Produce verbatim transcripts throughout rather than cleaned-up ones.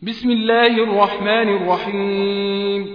بسم الله الرحمن الرحيم.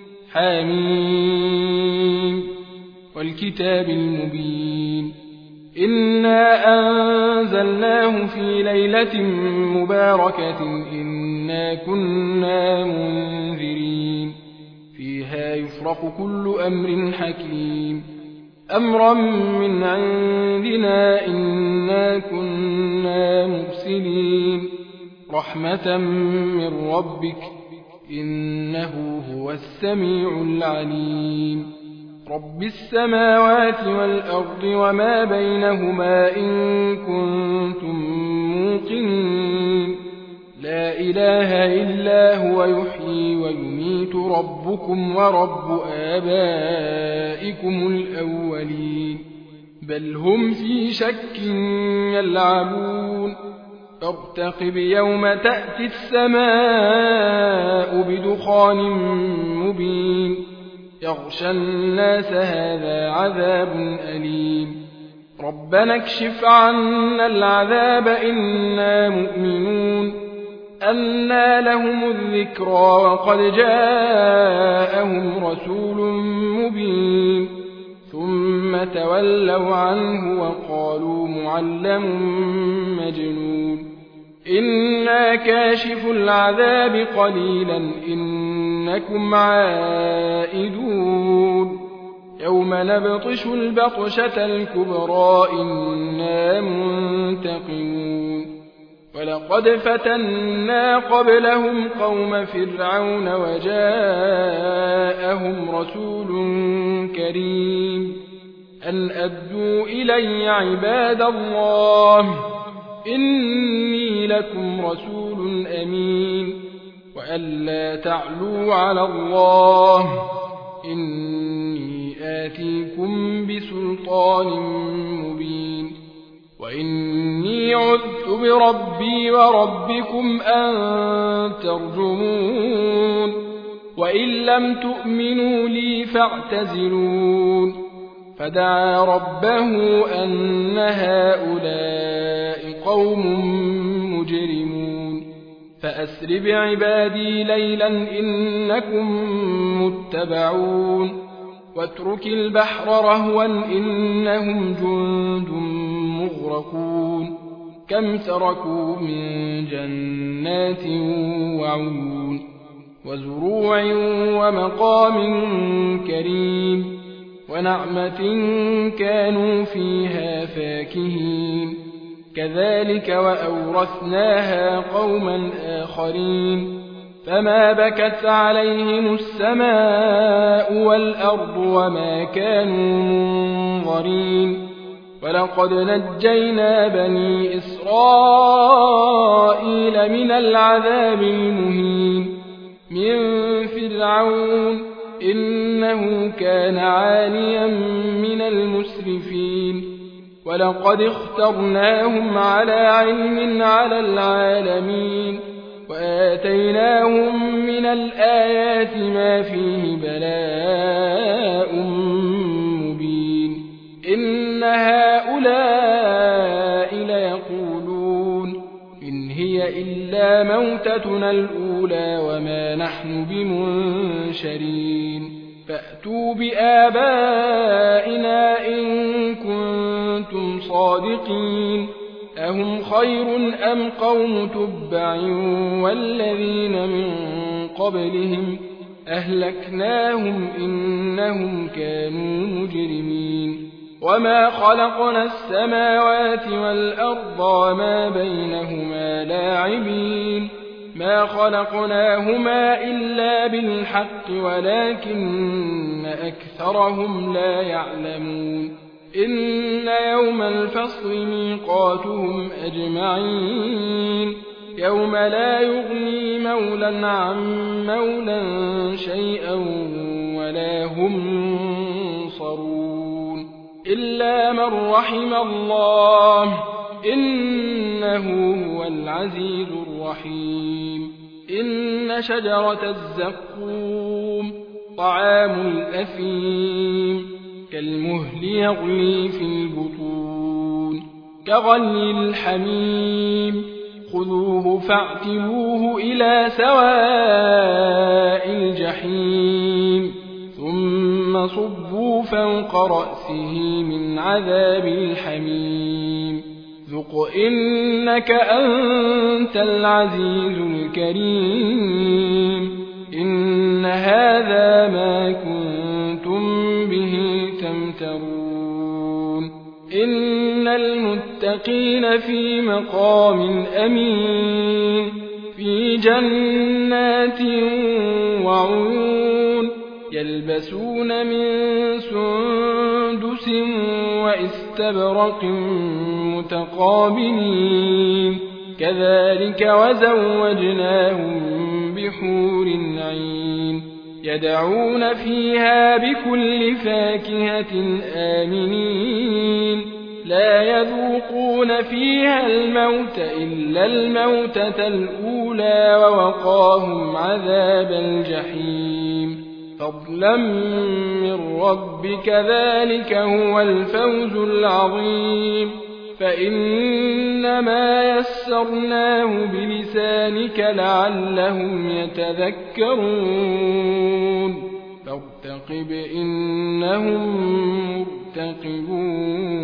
حميم والكتاب المبين. إنا أنزلناه في ليلة مباركة إنا كنا منذرين فيها يفرق كل أمر حكيم أمرا من عندنا إنا كنا مرسلين رحمة من ربك إنه هو السميع العليم. رب السماوات والأرض وما بينهما إن كنتم موقنين لا إله إلا هو يحيي ويميت ربكم ورب آبائكم الأولين بل هم في شك يلعبون فارتقب يوم تأتي السماء بدخان مبين يغشى الناس هذا عذاب أليم ربنا اكشف عنا العذاب إنا مؤمنون أنى لهم الذكرى وقد جاءهم رسول مبين ثم تولوا عنه وقالوا معلم مجنون إنا كاشف العذاب قليلا إنكم عائدون يوم نبطش البطشة الكبرى إنا منتقمون ولقد فتنا قبلهم قوم فرعون وجاءهم رسول كريم أن أدوا إلي عباد الله إني لكم رسول أمين وألا تعلوا على الله إني آتيكم بسلطان مبين وإني عذت بربي وربكم أن ترجمون وإن لم تؤمنوا لي فاعتزلون فدعا ربه أن هؤلاء قوم مجرمون فأسر بعبادي ليلا إنكم متبعون واترك البحر رهوا إنهم جند مغرقون كم تركوا من جنات وعيون وزروع ومقام كريم ونعمة كانوا فيها فاكهين كذلك وأورثناها قوما آخرين فما بكت عليهم السماء والأرض وما كانوا منظرين ولقد نجينا بني إسرائيل من العذاب المهين من فرعون إنه كان عاليا من المسرفين ولقد اخترناهم على علم على العالمين وآتيناهم من الآيات ما فيه بلاء مبين إن هؤلاء ليقولون إن هي إلا موتتنا الأولى وما نحن بمنشرين فأتوا بآبائنا إن كنتم صادقين أهم خير أم قوم تبع والذين من قبلهم أهلكناهم إنهم كانوا مجرمين وما خلقنا السماوات والأرض وما بينهما لاعبين ما خلقناهما إلا بالحق ولكن أكثرهم لا يعلمون إن يوم الفصل ميقاتهم أجمعين يوم لا يغني مولا عن مولا شيئا ولا هم ينصرون إلا من رحم الله إنه هو العزيز الرحيم إن شجرة الزقوم طعام الأثيم كالمهل يغلي في البطون كغلي الحميم خذوه فاعتلوه إلى سواء الجحيم ثم صبوا فوق رأسه من عذاب الحميم ذق إنك أنت العزيز الكريم إن هذا ما كنتم به تمترون إن المتقين في مقام أمين في جنات وعيون يلبسون من سندس واستبرق متقابلين كذلك وزوجناهم بحور عين يدعون فيها بكل فاكهة آمنين لا يذوقون فيها الموت إلا الموتة الأولى ووقاهم عذاب الجحيم فضلا من ربك ذلك هو الفوز العظيم فإنما يسرناه بلسانك لعلهم يتذكرون فارتقب إنهم مرتقبون